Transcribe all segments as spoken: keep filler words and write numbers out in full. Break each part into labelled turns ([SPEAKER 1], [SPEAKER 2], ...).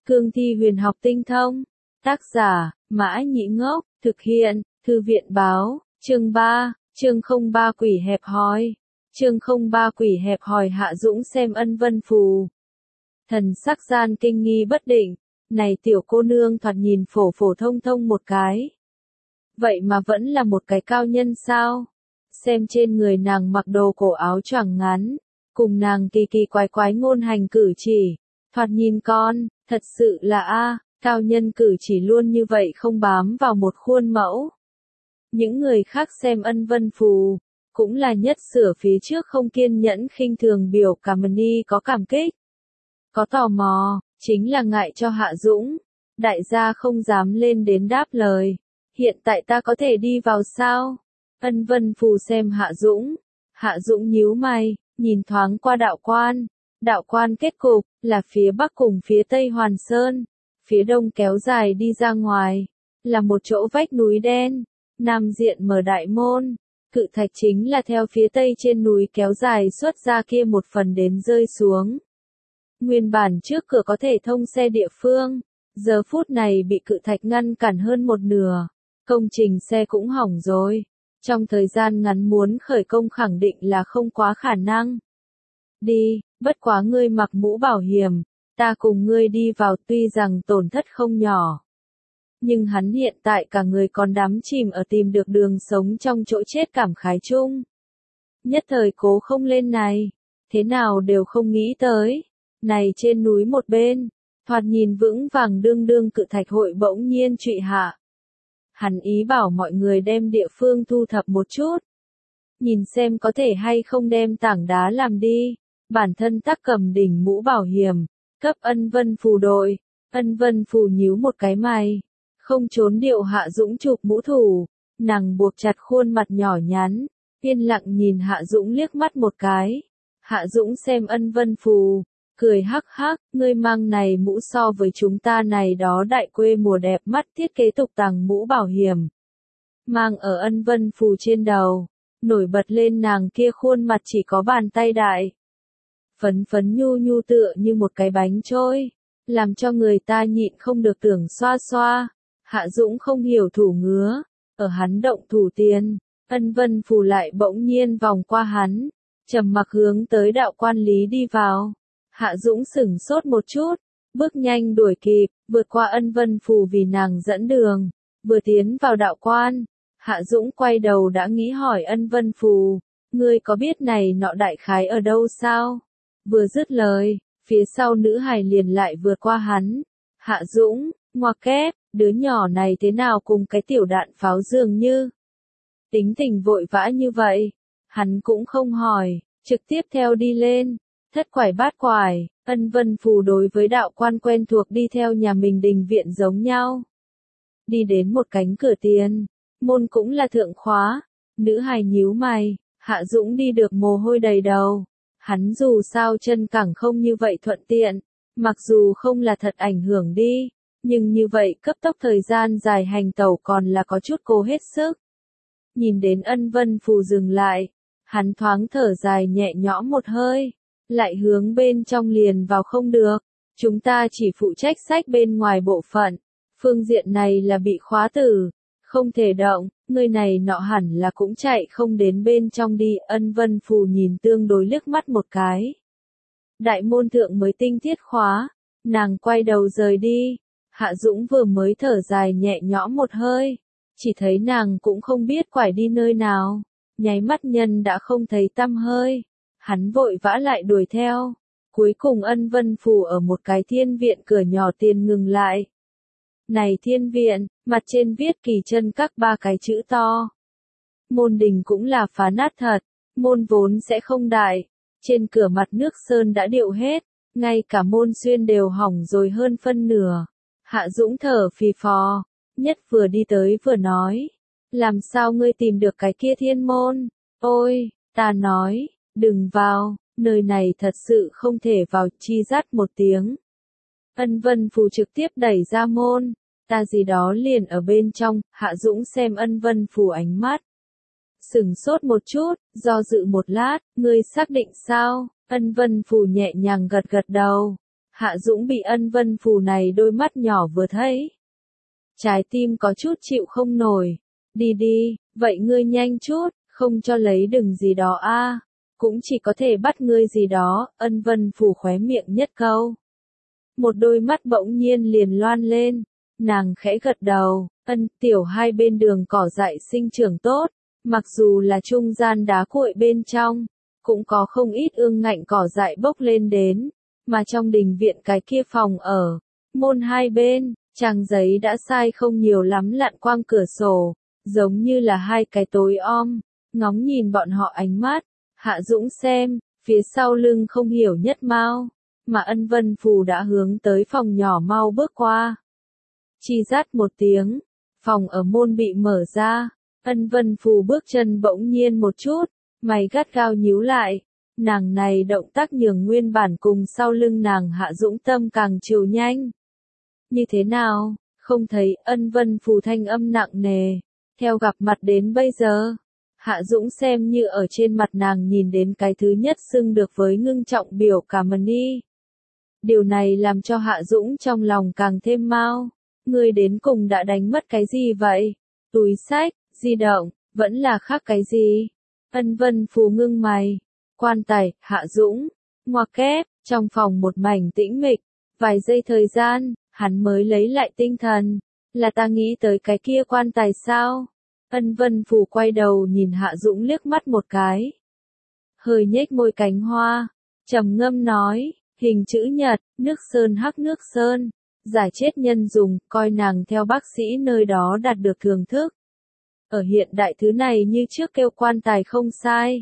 [SPEAKER 1] Cương thi huyền học tinh thông. Tác giả, Mã Nhĩ Ngốc, thực hiện, Thư viện báo, chương ba, chương không ba quỷ hẹp hòi. Chương không ba quỷ hẹp hòi Hạ Dũng xem ân vân phù. Thần sắc gian kinh nghi bất định, này tiểu cô nương thoạt nhìn phổ phổ thông thông một cái. Vậy mà vẫn là một cái cao nhân sao? Xem trên người nàng mặc đồ cổ áo choàng ngắn, cùng nàng kỳ kỳ quái quái ngôn hành cử chỉ, thoạt nhìn con, thật sự là a, cao nhân cử chỉ luôn như vậy không bám vào một khuôn mẫu. Những người khác xem ân vân phù, cũng là nhất sửa phía trước không kiên nhẫn khinh thường biểu cảm ni có cảm kích. Có tò mò, chính là ngại cho Hạ Dũng. Đại gia không dám lên đến đáp lời. Hiện tại ta có thể đi vào sao? Ân vân phù xem Hạ Dũng. Hạ Dũng nhíu mày, nhìn thoáng qua đạo quan. Đạo quan kết cục, là phía bắc cùng phía tây Hoàn Sơn. Phía đông kéo dài đi ra ngoài, là một chỗ vách núi đen. Nam diện mở đại môn. Cự thạch chính là theo phía tây trên núi kéo dài xuất ra kia một phần đến rơi xuống. Nguyên bản trước cửa có thể thông xe địa phương, giờ phút này bị cự thạch ngăn cản hơn một nửa. Công trình xe cũng hỏng rồi. Trong thời gian ngắn muốn khởi công khẳng định là không quá khả năng. Đi, bất quá ngươi mặc mũ bảo hiểm, ta cùng ngươi đi vào tuy rằng tổn thất không nhỏ. Nhưng hắn hiện tại cả người còn đắm chìm ở tìm được đường sống trong chỗ chết cảm khái chung. Nhất thời cố không lên này, thế nào đều không nghĩ tới. Này trên núi một bên, thoạt nhìn vững vàng đương đương cự thạch hội bỗng nhiên trụy hạ. Hắn ý bảo mọi người đem địa phương thu thập một chút. Nhìn xem có thể hay không đem tảng đá làm đi. Bản thân tắc cầm đỉnh mũ bảo hiểm, cấp ân vân phù đội. Ân vân phù nhíu một cái mày. Không trốn điệu Hạ Dũng chụp mũ thủ. Nàng buộc chặt khuôn mặt nhỏ nhắn. Yên lặng nhìn Hạ Dũng liếc mắt một cái. Hạ Dũng xem ân vân phù. Cười hắc hắc, ngươi mang này mũ so với chúng ta này đó đại quê mùa đẹp mắt thiết kế tục tàng mũ bảo hiểm. Mang ở ân vân phù trên đầu, nổi bật lên nàng kia khuôn mặt chỉ có bàn tay đại. Phấn phấn nhu nhu tựa như một cái bánh trôi, làm cho người ta nhịn không được tưởng xoa xoa. Hạ Dũng không hiểu thủ ngứa, ở hắn động thủ tiền, ân vân phù lại bỗng nhiên vòng qua hắn, trầm mặc hướng tới đạo quan lý đi vào. Hạ Dũng sửng sốt một chút, bước nhanh đuổi kịp, vượt qua ân vân phù vì nàng dẫn đường, vừa tiến vào đạo quan. Hạ Dũng quay đầu đã nghĩ hỏi ân vân phù, ngươi có biết này nọ đại khái ở đâu sao? Vừa dứt lời, phía sau nữ hài liền lại vượt qua hắn. Hạ Dũng, ngoặc kép, đứa nhỏ này thế nào cùng cái tiểu đạn pháo dường như. Tính tình vội vã như vậy, hắn cũng không hỏi, trực tiếp theo đi lên. Thất quải bát quải, ân vân phù đối với đạo quan quen thuộc đi theo nhà mình đình viện giống nhau. Đi đến một cánh cửa tiền, môn cũng là thượng khóa, nữ hài nhíu mày, Hạ Dũng đi được mồ hôi đầy đầu. Hắn dù sao chân cẳng không như vậy thuận tiện, mặc dù không là thật ảnh hưởng đi, nhưng như vậy cấp tốc thời gian dài hành tẩu còn là có chút cố hết sức. Nhìn đến ân vân phù dừng lại, hắn thoáng thở dài nhẹ nhõm một hơi. Lại hướng bên trong liền vào không được, chúng ta chỉ phụ trách sách bên ngoài bộ phận, phương diện này là bị khóa tử, không thể động, người này nọ hẳn là cũng chạy không đến bên trong đi. Ân vân phù nhìn tương đối liếc mắt một cái. Đại môn thượng mới tinh thiết khóa, nàng quay đầu rời đi. Hạ Dũng vừa mới thở dài nhẹ nhõm một hơi, chỉ thấy nàng cũng không biết quải đi nơi nào, nháy mắt nhân đã không thấy tăm hơi. Hắn vội vã lại đuổi theo, cuối cùng ân vân phù ở một cái thiên viện cửa nhỏ tiền ngừng lại. Này thiên viện, mặt trên viết kỳ chân các ba cái chữ to. Môn đình cũng là phá nát thật, môn vốn sẽ không đại, trên cửa mặt nước sơn đã điệu hết, ngay cả môn xuyên đều hỏng rồi hơn phân nửa. Hạ Dũng thở phì phò, nhất vừa đi tới vừa nói, làm sao ngươi tìm được cái kia thiên môn, ôi, ta nói. Đừng vào, nơi này thật sự không thể vào, chi rắt một tiếng. Ân vân phù trực tiếp đẩy ra môn, ta gì đó liền ở bên trong. Hạ Dũng xem ân vân phù ánh mắt. Sửng sốt một chút, do dự một lát, ngươi xác định sao? Ân vân phù nhẹ nhàng gật gật đầu. Hạ Dũng bị Ân Vân Phù này đôi mắt nhỏ vừa thấy. Trái tim có chút chịu không nổi. Đi đi, vậy ngươi nhanh chút, không cho lấy đừng gì đó a, cũng chỉ có thể bắt ngươi gì đó, Ân Vân Phù khóe miệng nhất câu. Một đôi mắt bỗng nhiên liền loan lên, nàng khẽ gật đầu, Ân, tiểu hai bên đường cỏ dại sinh trưởng tốt, mặc dù là trung gian đá cuội bên trong, cũng có không ít ương ngạnh cỏ dại bốc lên đến, mà trong đình viện cái kia phòng ở, môn hai bên, trang giấy đã sai không nhiều lắm lặn quang cửa sổ, giống như là hai cái tối om, ngóng nhìn bọn họ ánh mắt, Hạ Dũng xem, phía sau lưng không hiểu nhất mau, mà Ân Vân Phù đã hướng tới phòng nhỏ mau bước qua. Chi rát một tiếng, phòng ở môn bị mở ra, Ân Vân Phù bước chân bỗng nhiên một chút, mày gắt gao nhíu lại, nàng này động tác nhường nguyên bản cùng sau lưng nàng Hạ Dũng tâm càng chiều nhanh. Như thế nào, không thấy, Ân Vân Phù thanh âm nặng nề, theo gặp mặt đến bây giờ. Hạ Dũng xem như ở trên mặt nàng nhìn đến cái thứ nhất xưng được với ngưng trọng biểu cảm ni. Điều này làm cho Hạ Dũng trong lòng càng thêm mau. Ngươi đến cùng đã đánh mất cái gì vậy? Túi xách, di động, vẫn là khác cái gì? Ân Vân Phù ngưng mày. Quan tài, Hạ Dũng, ngoặc kép, trong phòng một mảnh tĩnh mịch. Vài giây thời gian, hắn mới lấy lại tinh thần. Là ta nghĩ tới cái kia quan tài sao? Ân Vân Phù quay đầu nhìn Hạ Dũng liếc mắt một cái. Hơi nhếch môi cánh hoa, trầm ngâm nói, hình chữ nhật, nước sơn hắc nước sơn, giải chết nhân dùng, coi nàng theo bác sĩ nơi đó đạt được thưởng thức. Ở hiện đại thứ này như trước kêu quan tài không sai.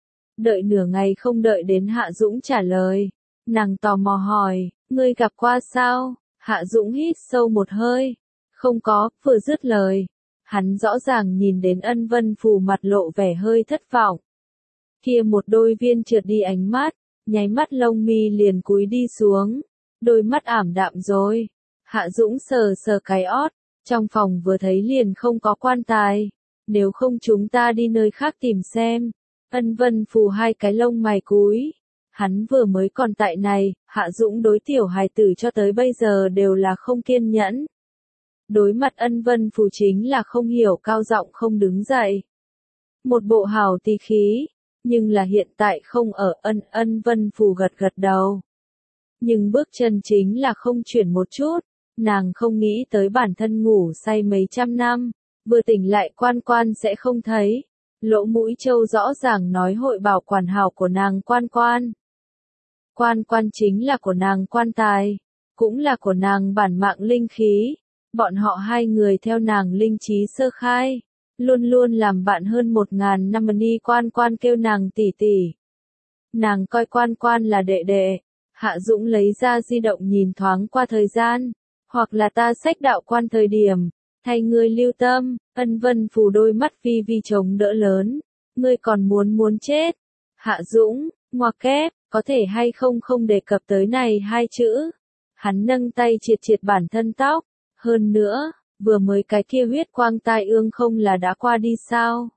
[SPEAKER 1] Đợi nửa ngày không đợi đến Hạ Dũng trả lời, nàng tò mò hỏi, ngươi gặp qua sao? Hạ Dũng hít sâu một hơi, không có, vừa dứt lời. Hắn rõ ràng nhìn đến Ân Vân Phù mặt lộ vẻ hơi thất vọng. Kia một đôi viên trượt đi ánh mắt, nháy mắt lông mi liền cúi đi xuống, đôi mắt ảm đạm rồi. Hạ Dũng sờ sờ cái ót, trong phòng vừa thấy liền không có quan tài, nếu không chúng ta đi nơi khác tìm xem. Ân Vân Phù hai cái lông mày cúi, hắn vừa mới còn tại này, Hạ Dũng đối tiểu hài tử cho tới bây giờ đều là không kiên nhẫn. Đối mặt Ân Vân Phù chính là không hiểu cao giọng không đứng dậy. Một bộ hào tì khí, nhưng là hiện tại không ở. Ân Ân Vân Phù gật gật đầu. Nhưng bước chân chính là không chuyển một chút, nàng không nghĩ tới bản thân ngủ say mấy trăm năm, vừa tỉnh lại quan quan sẽ không thấy. Lỗ mũi trâu rõ ràng nói hội bảo quản hảo của nàng quan quan. Quan quan chính là của nàng quan tài, cũng là của nàng bản mạng linh khí. Bọn họ hai người theo nàng linh trí sơ khai, luôn luôn làm bạn hơn một ngàn năm ni. Quan quan kêu nàng tỷ tỷ. Nàng coi quan quan là đệ đệ. Hạ Dũng lấy ra di động nhìn thoáng qua thời gian, hoặc là ta xách đạo quan thời điểm, thay ngươi lưu tâm. Ân Vân Phù đôi mắt vi vi chống đỡ lớn, ngươi còn muốn muốn chết. Hạ Dũng, ngoặc kép, có thể hay không không đề cập tới này hai chữ. Hắn nâng tay triệt triệt bản thân tóc. Hơn nữa, vừa mới cái kia huyết quang tai ương không là đã qua đi sao?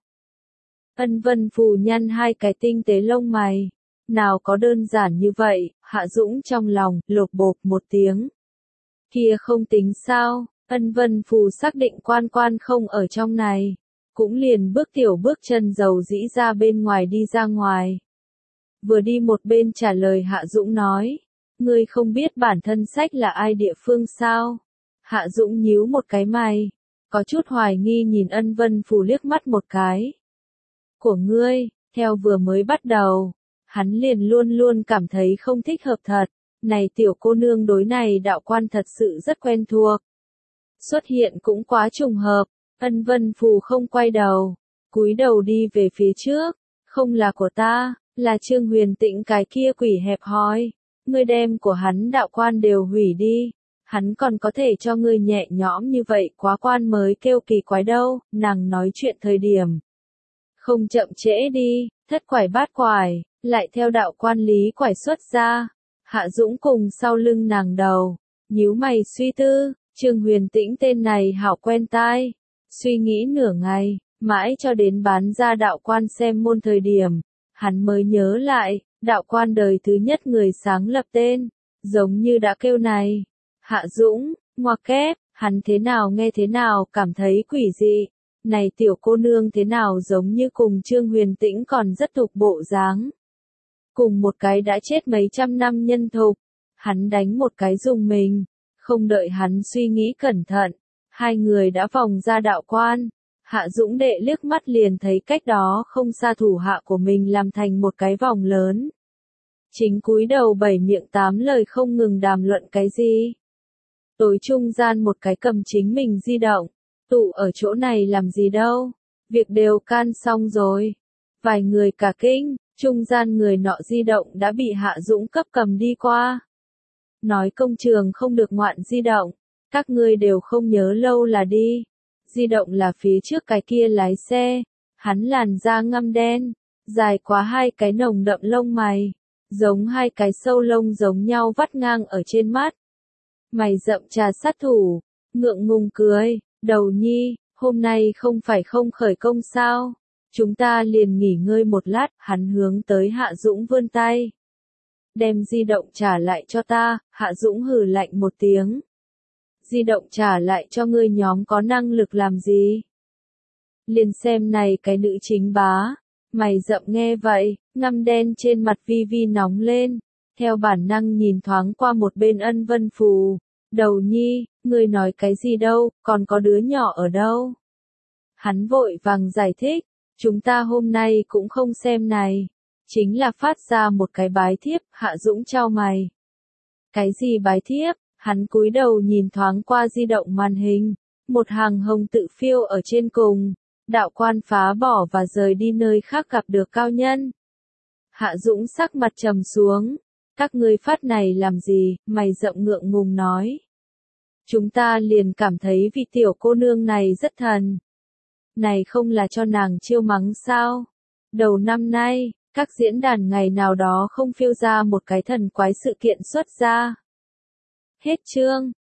[SPEAKER 1] Ân Vân Phù nhăn hai cái tinh tế lông mày. Nào có đơn giản như vậy, Hạ Dũng trong lòng, lột bột một tiếng. Kia không tính sao, Ân Vân Phù xác định quan quan không ở trong này. Cũng liền bước tiểu bước chân dầu dĩ ra bên ngoài đi ra ngoài. Vừa đi một bên trả lời Hạ Dũng nói. Ngươi không biết bản thân sách là ai địa phương sao? Hạ Dũng nhíu một cái mày, có chút hoài nghi nhìn Ân Vân Phù liếc mắt một cái. Của ngươi, theo vừa mới bắt đầu, hắn liền luôn luôn cảm thấy không thích hợp thật, này tiểu cô nương đối này đạo quan thật sự rất quen thuộc. Xuất hiện cũng quá trùng hợp, Ân Vân Phù không quay đầu, cúi đầu đi về phía trước, không là của ta, là Trương Huyền Tĩnh cái kia quỷ hẹp hòi, ngươi đem của hắn đạo quan đều hủy đi. Hắn còn có thể cho ngươi nhẹ nhõm như vậy quá quan mới kêu kỳ quái đâu, nàng nói chuyện thời điểm. Không chậm trễ đi, thất quải bát quải, lại theo đạo quan lý quải xuất ra. Hạ Dũng cùng sau lưng nàng đầu, nhíu mày suy tư, Trương Huyền Tĩnh tên này hảo quen tai. Suy nghĩ nửa ngày, mãi cho đến bán ra đạo quan xem môn thời điểm. Hắn mới nhớ lại, đạo quan đời thứ nhất người sáng lập tên, giống như đã kêu này. Hạ Dũng, ngoa kép, hắn thế nào nghe thế nào cảm thấy quỷ dị. Này tiểu cô nương thế nào giống như cùng Trương Huyền Tĩnh còn rất thục bộ dáng. Cùng một cái đã chết mấy trăm năm nhân thục, hắn đánh một cái dùng mình, không đợi hắn suy nghĩ cẩn thận, hai người đã vòng ra đạo quan. Hạ Dũng đệ liếc mắt liền thấy cách đó không xa thủ hạ của mình làm thành một cái vòng lớn. Chính cúi đầu bảy miệng tám lời không ngừng đàm luận cái gì. Tối trung gian một cái cầm chính mình di động, tụ ở chỗ này làm gì đâu, việc đều can xong rồi. Vài người cả kinh, trung gian người nọ di động đã bị Hạ Dũng cấp cầm đi qua. Nói công trường không được ngoạn di động, các ngươi đều không nhớ lâu là đi. Di động là phía trước cái kia lái xe, hắn làn da ngăm đen, dài quá hai cái nồng đậm lông mày, giống hai cái sâu lông giống nhau vắt ngang ở trên mắt. Mày rậm trà sát thủ, ngượng ngùng cười, đầu nhi, hôm nay không phải không khởi công sao, chúng ta liền nghỉ ngơi một lát, hắn hướng tới Hạ Dũng vươn tay. Đem di động trả lại cho ta, Hạ Dũng hừ lạnh một tiếng. Di động trả lại cho ngươi nhóm có năng lực làm gì? Liền xem này cái nữ chính bá, mày rậm nghe vậy, ngăm đen trên mặt vi vi nóng lên, theo bản năng nhìn thoáng qua một bên Ân Vân Phù, đầu nhi, ngươi nói cái gì đâu, còn có đứa nhỏ ở đâu? Hắn vội vàng giải thích, chúng ta hôm nay cũng không xem này, chính là phát ra một cái bái thiếp. Hạ Dũng chau mày. Cái gì bái thiếp? Hắn cúi đầu nhìn thoáng qua di động màn hình, một hàng hồng tự phiêu ở trên cùng, đạo quan phá bỏ và rời đi nơi khác gặp được cao nhân. Hạ Dũng sắc mặt trầm xuống, các ngươi phát này làm gì, mày rậm ngượng ngùng nói. Chúng ta liền cảm thấy vị tiểu cô nương này rất thần. Này không là cho nàng chiêu mắng sao? Đầu năm nay, các diễn đàn ngày nào đó không phiêu ra một cái thần quái sự kiện xuất ra. Hết chương.